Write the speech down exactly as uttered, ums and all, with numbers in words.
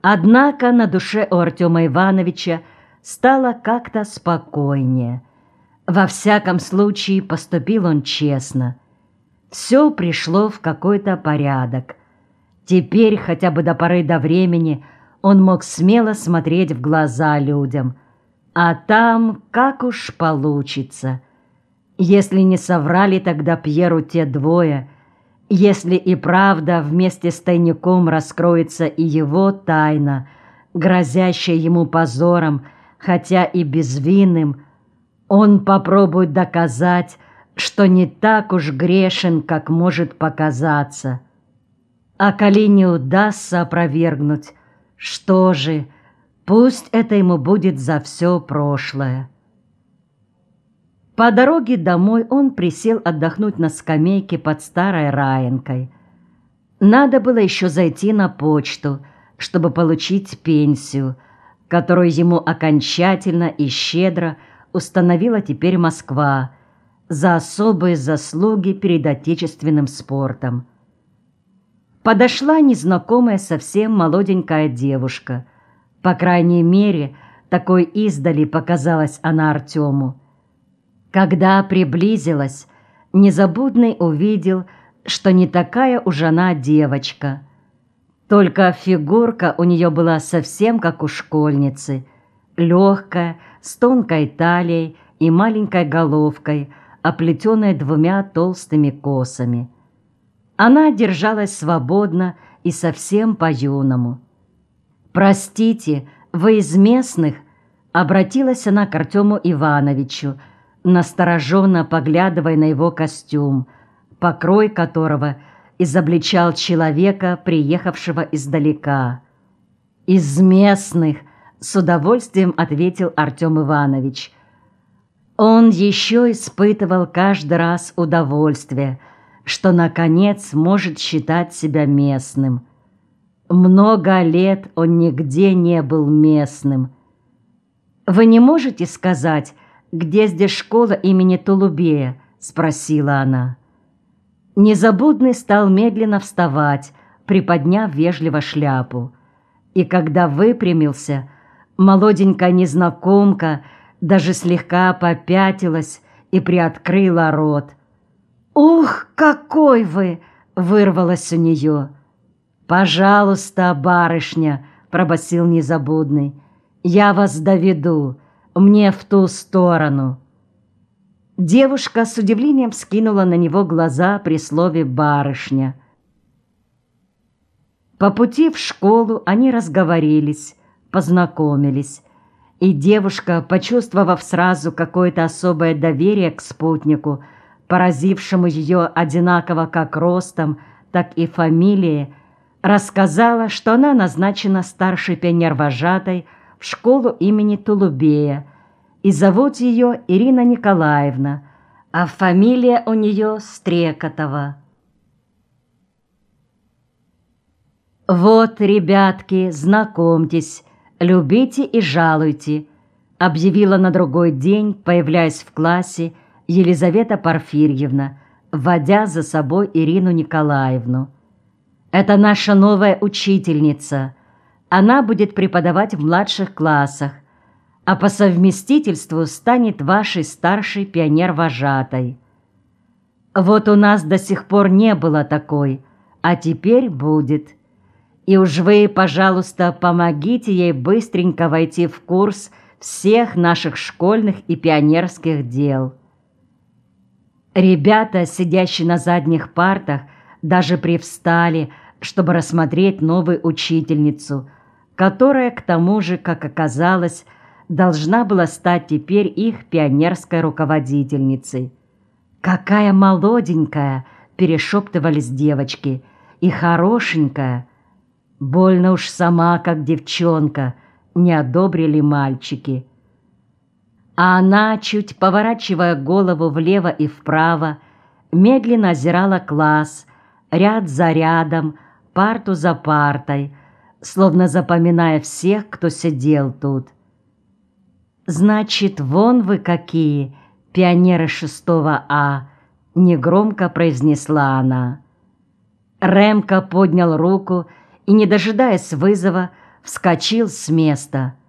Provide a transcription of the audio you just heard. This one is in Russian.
Однако на душе у Артема Ивановича стало как-то спокойнее. Во всяком случае, поступил он честно. Все пришло в какой-то порядок. Теперь, хотя бы до поры до времени, он мог смело смотреть в глаза людям. А там как уж получится. Если не соврали тогда Пьеру те двое, если и правда вместе с тайником раскроется и его тайна, грозящая ему позором, хотя и безвинным, он попробует доказать, что не так уж грешен, как может показаться. А коли не удастся опровергнуть, что же, пусть это ему будет за все прошлое. По дороге домой он присел отдохнуть на скамейке под старой раенкой. Надо было еще зайти на почту, чтобы получить пенсию, которую ему окончательно и щедро установила теперь Москва за особые заслуги перед отечественным спортом. Подошла незнакомая совсем молоденькая девушка. По крайней мере, такой издали показалась она Артему. Когда приблизилась, Незабудный увидел, что не такая уж она девочка. Только фигурка у нее была совсем как у школьницы, легкая, с тонкой талией и маленькой головкой, оплетенная двумя толстыми косами. Она держалась свободно и совсем по-юному. «Простите, вы из местных?» — обратилась она к Артему Ивановичу, настороженно поглядывая на его костюм, покрой которого изобличал человека, приехавшего издалека. «Из местных», — с удовольствием ответил Артем Иванович. Он еще испытывал каждый раз удовольствие, что, наконец, может считать себя местным. Много лет он нигде не был местным. «Вы не можете сказать, где здесь школа имени Толубея?» — спросила она. Незабудный стал медленно вставать, приподняв вежливо шляпу. И когда выпрямился, молоденькая незнакомка даже слегка попятилась и приоткрыла рот. «Ух, какой вы!» — вырвалось у нее. «Пожалуйста, барышня», — пробасил Незабудный, — «я вас доведу, мне в ту сторону». Девушка с удивлением вскинула на него глаза при слове «барышня». По пути в школу они разговорились, познакомились, и девушка, почувствовав сразу какое-то особое доверие к спутнику, поразившему ее одинаково как ростом, так и фамилией, рассказала, что она назначена старшей пионервожатой в школу имени Толубея, и зовут ее Ирина Николаевна, а фамилия у нее Стрекотова. «Вот, ребятки, знакомьтесь, любите и жалуйте», — объявила на другой день, появляясь в классе, Елизавета Порфирьевна, вводя за собой Ирину Николаевну. «Это наша новая учительница. Она будет преподавать в младших классах, а по совместительству станет вашей старшей пионер-вожатой. Вот у нас до сих пор не было такой, а теперь будет. И уж вы, пожалуйста, помогите ей быстренько войти в курс всех наших школьных и пионерских дел». Ребята, сидящие на задних партах, даже привстали, чтобы рассмотреть новую учительницу, которая, к тому же, как оказалось, должна была стать теперь их пионерской руководительницей. «Какая молоденькая!» — перешептывались девочки. «И хорошенькая! Больно уж сама, как девчонка!» — не одобрили мальчики. А она, чуть поворачивая голову влево и вправо, медленно озирала класс, ряд за рядом, парту за партой, словно запоминая всех, кто сидел тут. «Значит, вон вы какие, пионеры шестого А!» — негромко произнесла она. Ремка поднял руку и, не дожидаясь вызова, вскочил с места.